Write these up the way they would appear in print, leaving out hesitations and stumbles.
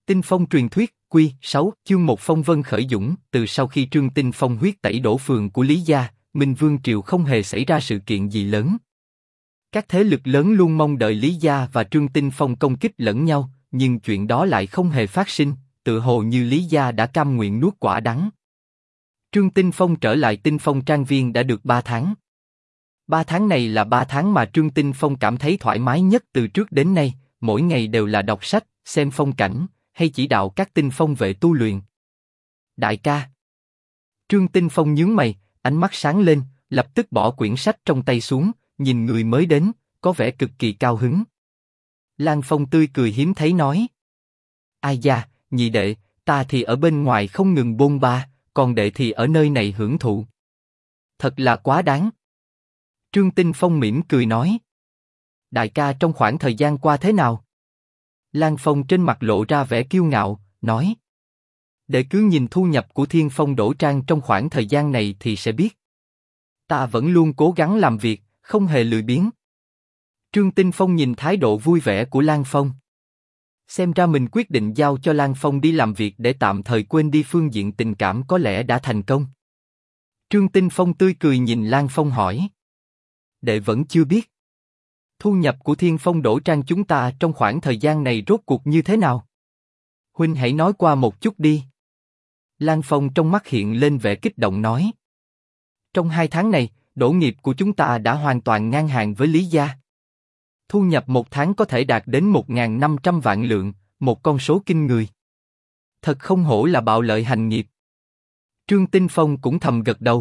Tinh Phong truyền thuyết, Quy 6, chương 1 phong vân khởi dũng. Từ sau khi Trương Tinh Phong huyết tẩy đổ phường của Lý gia, Minh Vương triều không hề xảy ra sự kiện gì lớn. Các thế lực lớn luôn mong đợi Lý gia và Trương Tinh Phong công kích lẫn nhau, nhưng chuyện đó lại không hề phát sinh, tự hồ như Lý gia đã cam nguyện nuốt quả đắng. Trương Tinh Phong trở lại Tinh Phong Trang Viên đã được 3 tháng. 3 tháng này là 3 tháng mà Trương Tinh Phong cảm thấy thoải mái nhất từ trước đến nay, mỗi ngày đều là đọc sách, xem phong cảnh, hay chỉ đạo các tinh phong vệ tu luyện. Đại ca. Trương Tinh Phong nhướng mày, ánh mắt sáng lên, lập tức bỏ quyển sách trong tay xuống, nhìn người mới đến, có vẻ cực kỳ cao hứng. Lan Phong tươi cười hiếm thấy nói: Ai da, nhị đệ, ta thì ở bên ngoài không ngừng bôn ba, còn đệ thì ở nơi này hưởng thụ. Thật là quá đáng. Trương Tinh Phong mỉm cười nói: Đại ca trong khoảng thời gian qua thế nào? Lan Phong trên mặt lộ ra vẻ kiêu ngạo, nói: Đệ cứ nhìn thu nhập của Thiên Phong Đỗ Trang trong khoảng thời gian này thì sẽ biết. Ta vẫn luôn cố gắng làm việc, không hề lười biếng. Trương Tinh Phong nhìn thái độ vui vẻ của Lan Phong. Xem ra mình quyết định giao cho Lan Phong đi làm việc để tạm thời quên đi phương diện tình cảm có lẽ đã thành công. Trương Tinh Phong tươi cười nhìn Lan Phong hỏi: Đệ vẫn chưa biết. Thu nhập của Thiên Phong Đỗ Trang chúng ta trong khoảng thời gian này rốt cuộc như thế nào? Huynh hãy nói qua một chút đi. Lan Phong trong mắt hiện lên vẻ kích động nói: Trong 2 tháng này, đỗ nghiệp của chúng ta đã hoàn toàn ngang hàng với Lý gia. Thu nhập một tháng có thể đạt đến 1.500 vạn lượng, một con số kinh người. Thật không hổ là bạo lợi hành nghiệp. Trương Tinh Phong cũng thầm gật đầu.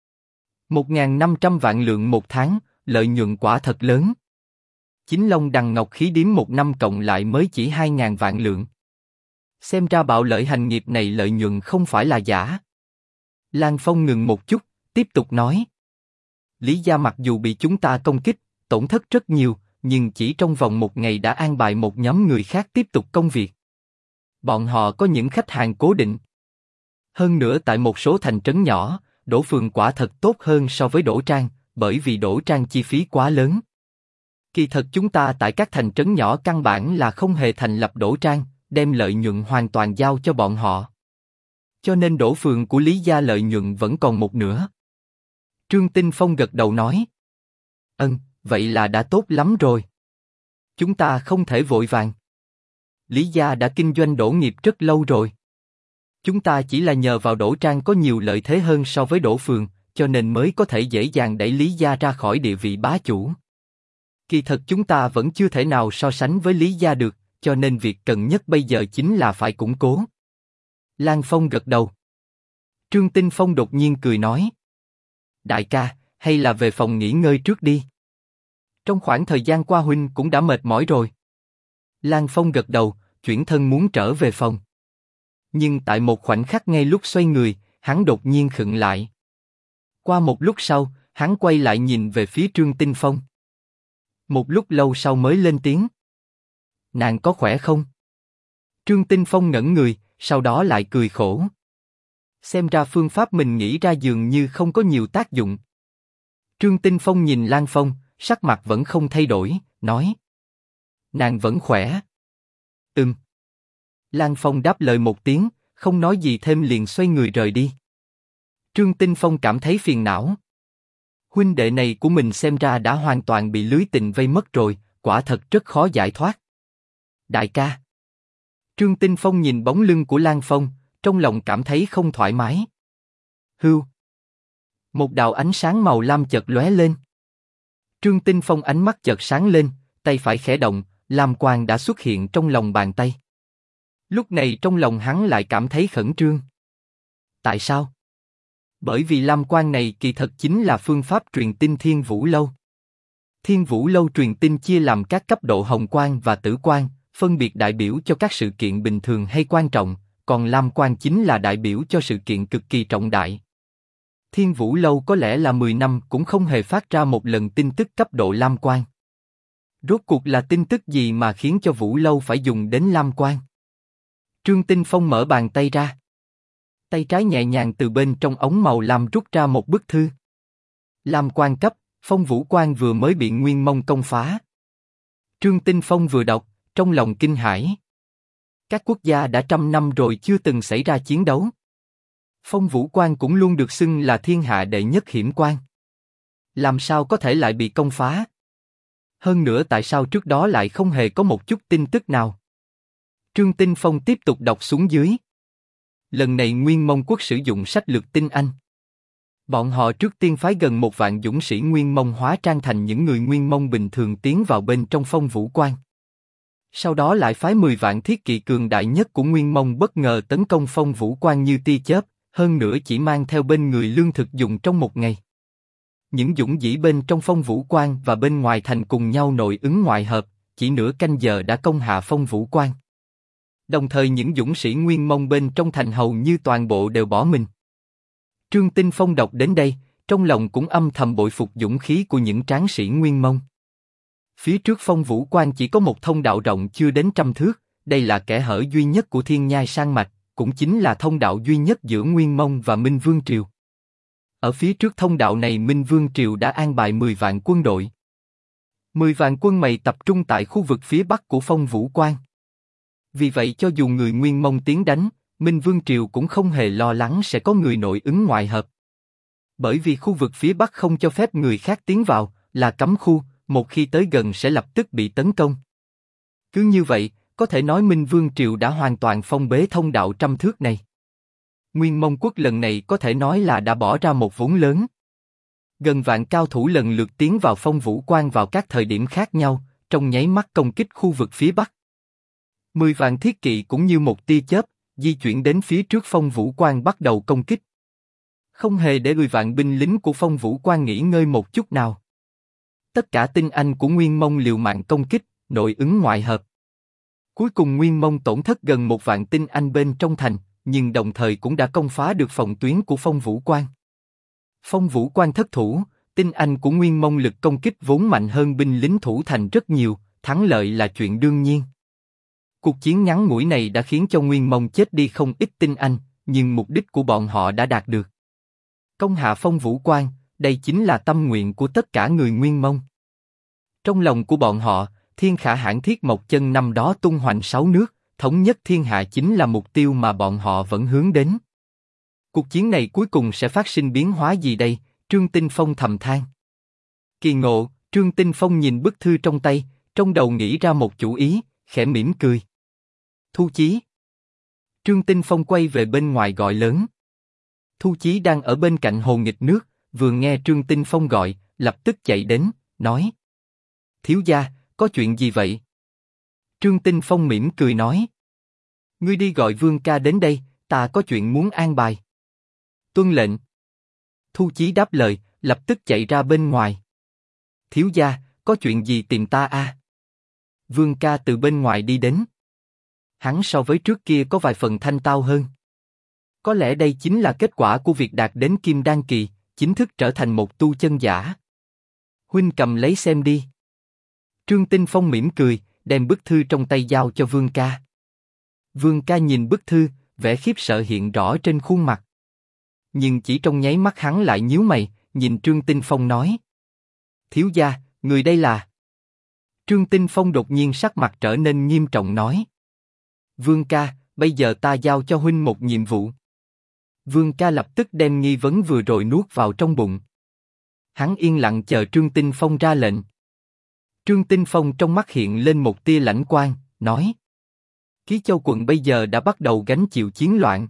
1.500 vạn lượng một tháng, lợi nhuận quả thật lớn. Chính Long Đằng Ngọc Khí Điếm một năm cộng lại mới chỉ 2.000 vạn lượng. Xem ra bạo lợi hành nghiệp này lợi nhuận không phải là giả. Lan Phong ngừng một chút, tiếp tục nói: Lý gia mặc dù bị chúng ta công kích, tổn thất rất nhiều, nhưng chỉ trong vòng 1 ngày đã an bài một nhóm người khác tiếp tục công việc. Bọn họ có những khách hàng cố định. Hơn nữa tại một số thành trấn nhỏ, Đỗ Phường quả thật tốt hơn so với Đỗ Trang, bởi vì Đỗ Trang chi phí quá lớn. Kỳ thật chúng ta tại các thành trấn nhỏ căn bản là không hề thành lập Đỗ Trang, đem lợi nhuận hoàn toàn giao cho bọn họ. Cho nên Đỗ Phường của Lý gia lợi nhuận vẫn còn một nửa. Trương Tinh Phong gật đầu nói: Vậy là đã tốt lắm rồi. Chúng ta không thể vội vàng. Lý gia đã kinh doanh đỗ nghiệp rất lâu rồi. Chúng ta chỉ là nhờ vào Đỗ Trang có nhiều lợi thế hơn so với Đỗ Phường, cho nên mới có thể dễ dàng đẩy Lý gia ra khỏi địa vị bá chủ. Kỳ thật chúng ta vẫn chưa thể nào so sánh với Lý gia được, cho nên việc cần nhất bây giờ chính là phải củng cố. Lan Phong gật đầu. Trương Tinh Phong đột nhiên cười nói: Đại ca, hay là về phòng nghỉ ngơi trước đi. Trong khoảng thời gian qua huynh cũng đã mệt mỏi rồi. Lan Phong gật đầu, chuyển thân muốn trở về phòng. Nhưng tại một khoảnh khắc ngay lúc xoay người, hắn đột nhiên khựng lại. Qua một lúc sau, hắn quay lại nhìn về phía Trương Tinh Phong. Một lúc lâu sau mới lên tiếng: Nàng có khỏe không? Trương Tinh Phong ngẩn người, sau đó lại cười khổ. Xem ra phương pháp mình nghĩ ra dường như không có nhiều tác dụng. Trương Tinh Phong nhìn Lan Phong, sắc mặt vẫn không thay đổi, nói: Nàng vẫn khỏe. Lan Phong đáp lời một tiếng, không nói gì thêm liền xoay người rời đi. Trương Tinh Phong cảm thấy phiền não. Huynh đệ này của mình xem ra đã hoàn toàn bị lưới tình vây mất rồi, quả thật rất khó giải thoát. Đại ca. Trương Tinh Phong nhìn bóng lưng của Lan Phong, trong lòng cảm thấy không thoải mái. Hưu. Một đạo ánh sáng màu lam chợt lóe lên. Trương Tinh Phong ánh mắt chợt sáng lên, tay phải khẽ động, lam quang đã xuất hiện trong lòng bàn tay. Lúc này trong lòng hắn lại cảm thấy khẩn trương. Tại sao? Bởi vì lam quang này kỳ thật chính là phương pháp truyền tin Thiên Vũ Lâu. Thiên Vũ Lâu truyền tin chia làm các cấp độ hồng quang và tử quang, phân biệt đại biểu cho các sự kiện bình thường hay quan trọng, còn lam quang chính là đại biểu cho sự kiện cực kỳ trọng đại. Thiên Vũ Lâu có lẽ là 10 năm cũng không hề phát ra một lần tin tức cấp độ lam quang. Rốt cuộc là tin tức gì mà khiến cho Vũ Lâu phải dùng đến lam quang? Trương Tinh Phong mở bàn tay ra. Tay trái nhẹ nhàng từ bên trong ống màu lam rút ra một bức thư. Lam quang cấp, Phong Vũ Quang vừa mới bị Nguyên Mông công phá. Trương Tinh Phong vừa đọc, trong lòng kinh hãi. Các quốc gia đã trăm năm rồi chưa từng xảy ra chiến đấu. Phong Vũ Quan cũng luôn được xưng là thiên hạ đệ nhất hiểm quan. Làm sao có thể lại bị công phá? Hơn nữa tại sao trước đó lại không hề có một chút tin tức nào? Trương Tinh Phong tiếp tục đọc xuống dưới. Lần này Nguyên Mông quốc sử dụng sách lược tinh anh. Bọn họ trước tiên phái gần 1 vạn dũng sĩ Nguyên Mông hóa trang thành những người Nguyên Mông bình thường tiến vào bên trong Phong Vũ Quan. Sau đó lại phái 10 vạn thiết kỵ cường đại nhất của Nguyên Mông bất ngờ tấn công Phong Vũ Quan như tia chớp, hơn nữa chỉ mang theo bên người lương thực dùng trong 1 ngày. Những dũng dĩ bên trong Phong Vũ Quan và bên ngoài thành cùng nhau nội ứng ngoại hợp, chỉ nửa canh giờ đã công hạ Phong Vũ Quan. Đồng thời những dũng sĩ Nguyên Mông bên trong thành hầu như toàn bộ đều bỏ mình. Trương Tinh Phong đọc đến đây, trong lòng cũng âm thầm bội phục dũng khí của những tráng sĩ Nguyên Mông. Phía trước Phong Vũ Quan chỉ có một thông đạo rộng chưa đến 100 thước, đây là kẽ hở duy nhất của Thiên Nhai Sang Mạch, cũng chính là thông đạo duy nhất giữa Nguyên Mông và Minh Vương Triều. Ở phía trước thông đạo này Minh Vương Triều đã an bài 10 vạn quân đội. 10 vạn quân mày tập trung tại khu vực phía bắc của Phong Vũ Quan. Vì vậy cho dù người Nguyên Mông tiến đánh, Minh Vương Triều cũng không hề lo lắng sẽ có người nội ứng ngoại hợp. Bởi vì khu vực phía bắc không cho phép người khác tiến vào, là cấm khu, một khi tới gần sẽ lập tức bị tấn công. Cứ như vậy, có thể nói Minh Vương Triều đã hoàn toàn phong bế thông đạo 100 thước này. Nguyên Mông quốc lần này có thể nói là đã bỏ ra một vốn lớn. Gần vạn cao thủ lần lượt tiến vào Phong Vũ Quan vào các thời điểm khác nhau, trong nháy mắt công kích khu vực phía bắc. 10 vạn thiết kỵ cũng như một tia chớp, di chuyển đến phía trước Phong Vũ Quan bắt đầu công kích. Không hề để 10 vạn binh lính của Phong Vũ Quan nghỉ ngơi một chút nào. Tất cả tinh anh của Nguyên Mông liều mạng công kích, nội ứng ngoại hợp. Cuối cùng Nguyên Mông tổn thất gần 1 vạn tinh anh bên trong thành, nhưng đồng thời cũng đã công phá được phòng tuyến của Phong Vũ Quan. Phong Vũ Quan thất thủ, tinh anh của Nguyên Mông lực công kích vốn mạnh hơn binh lính thủ thành rất nhiều, thắng lợi là chuyện đương nhiên. Cuộc chiến ngắn ngủi này đã khiến cho Nguyên Mông chết đi không ít tinh anh, nhưng mục đích của bọn họ đã đạt được. Công hạ Phong Vũ Quan, đây chính là tâm nguyện của tất cả người Nguyên Mông. Trong lòng của bọn họ, Thiên Khả Hãn Thiết Mộc Chân năm đó tung hoành 6 nước, thống nhất thiên hạ chính là mục tiêu mà bọn họ vẫn hướng đến. Cuộc chiến này cuối cùng sẽ phát sinh biến hóa gì đây? Trương Tinh Phong thầm than. Kỳ ngộ, Trương Tinh Phong nhìn bức thư trong tay, trong đầu nghĩ ra một chủ ý, khẽ mỉm cười. Thu Chí. Trương Tinh Phong quay về bên ngoài gọi lớn. Thu Chí đang ở bên cạnh hồ nghịch nước, vừa nghe Trương Tinh Phong gọi, lập tức chạy đến, nói. Thiếu gia, có chuyện gì vậy? Trương Tinh Phong mỉm cười nói. Ngươi đi gọi Vương ca đến đây, ta có chuyện muốn an bài. Tuân lệnh. Thu Chí đáp lời, lập tức chạy ra bên ngoài. Thiếu gia, có chuyện gì tìm ta à? Vương ca từ bên ngoài đi đến. Hắn so với trước kia có vài phần thanh tao hơn. Có lẽ đây chính là kết quả của việc đạt đến Kim Đan kỳ, chính thức trở thành một tu chân giả. Huynh cầm lấy xem đi. Trương Tinh Phong mỉm cười, đem bức thư trong tay giao cho Vương ca. Vương ca nhìn bức thư, vẻ khiếp sợ hiện rõ trên khuôn mặt. Nhưng chỉ trong nháy mắt hắn lại nhíu mày, nhìn Trương Tinh Phong nói. Thiếu gia, người đây là... Trương Tinh Phong đột nhiên sắc mặt trở nên nghiêm trọng nói. Vương ca, bây giờ ta giao cho huynh một nhiệm vụ. Vương ca lập tức đem nghi vấn vừa rồi nuốt vào trong bụng. Hắn yên lặng chờ Trương Tinh Phong ra lệnh. Trương Tinh Phong trong mắt hiện lên một tia lãnh quang, nói. Ký Châu quận bây giờ đã bắt đầu gánh chịu chiến loạn.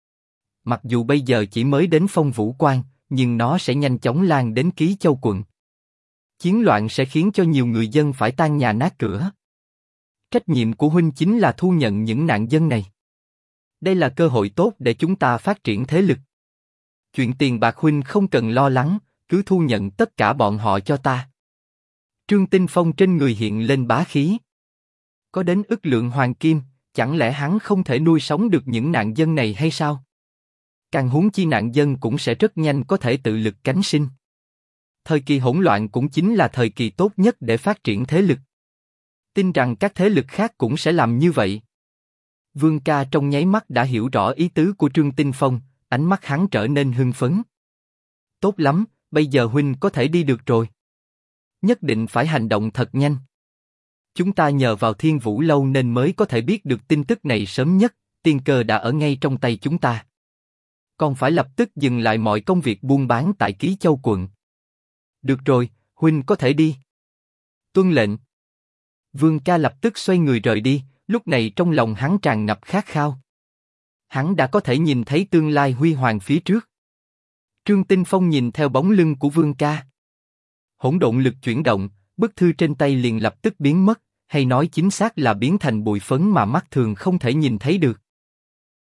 Mặc dù bây giờ chỉ mới đến Phong Vũ Quan, nhưng nó sẽ nhanh chóng lan đến Ký Châu quận. Chiến loạn sẽ khiến cho nhiều người dân phải tan nhà nát cửa. Trách nhiệm của huynh chính là thu nhận những nạn dân này. Đây là cơ hội tốt để chúng ta phát triển thế lực. Chuyện tiền bạc huynh không cần lo lắng, cứ thu nhận tất cả bọn họ cho ta. Trương Tinh Phong trên người hiện lên bá khí. Có đến ức lượng hoàng kim, chẳng lẽ hắn không thể nuôi sống được những nạn dân này hay sao? Càng huống chi nạn dân cũng sẽ rất nhanh có thể tự lực cánh sinh. Thời kỳ hỗn loạn cũng chính là thời kỳ tốt nhất để phát triển thế lực. Tin rằng các thế lực khác cũng sẽ làm như vậy. Vương ca trong nháy mắt đã hiểu rõ ý tứ của Trương Tinh Phong, ánh mắt hắn trở nên hưng phấn. Tốt lắm, bây giờ huynh có thể đi được rồi. Nhất định phải hành động thật nhanh. Chúng ta nhờ vào Thiên Vũ Lâu nên mới có thể biết được tin tức này sớm nhất, tiên cơ đã ở ngay trong tay chúng ta. Còn phải lập tức dừng lại mọi công việc buôn bán tại Ký Châu quận. Được rồi, huynh có thể đi. Tuân lệnh. Vương Ca lập tức xoay người rời đi, lúc này trong lòng hắn tràn ngập khát khao. Hắn đã có thể nhìn thấy tương lai huy hoàng phía trước. Trương Tinh Phong nhìn theo bóng lưng của Vương Ca. Hỗn độn lực chuyển động, bức thư trên tay liền lập tức biến mất, hay nói chính xác là biến thành bụi phấn mà mắt thường không thể nhìn thấy được.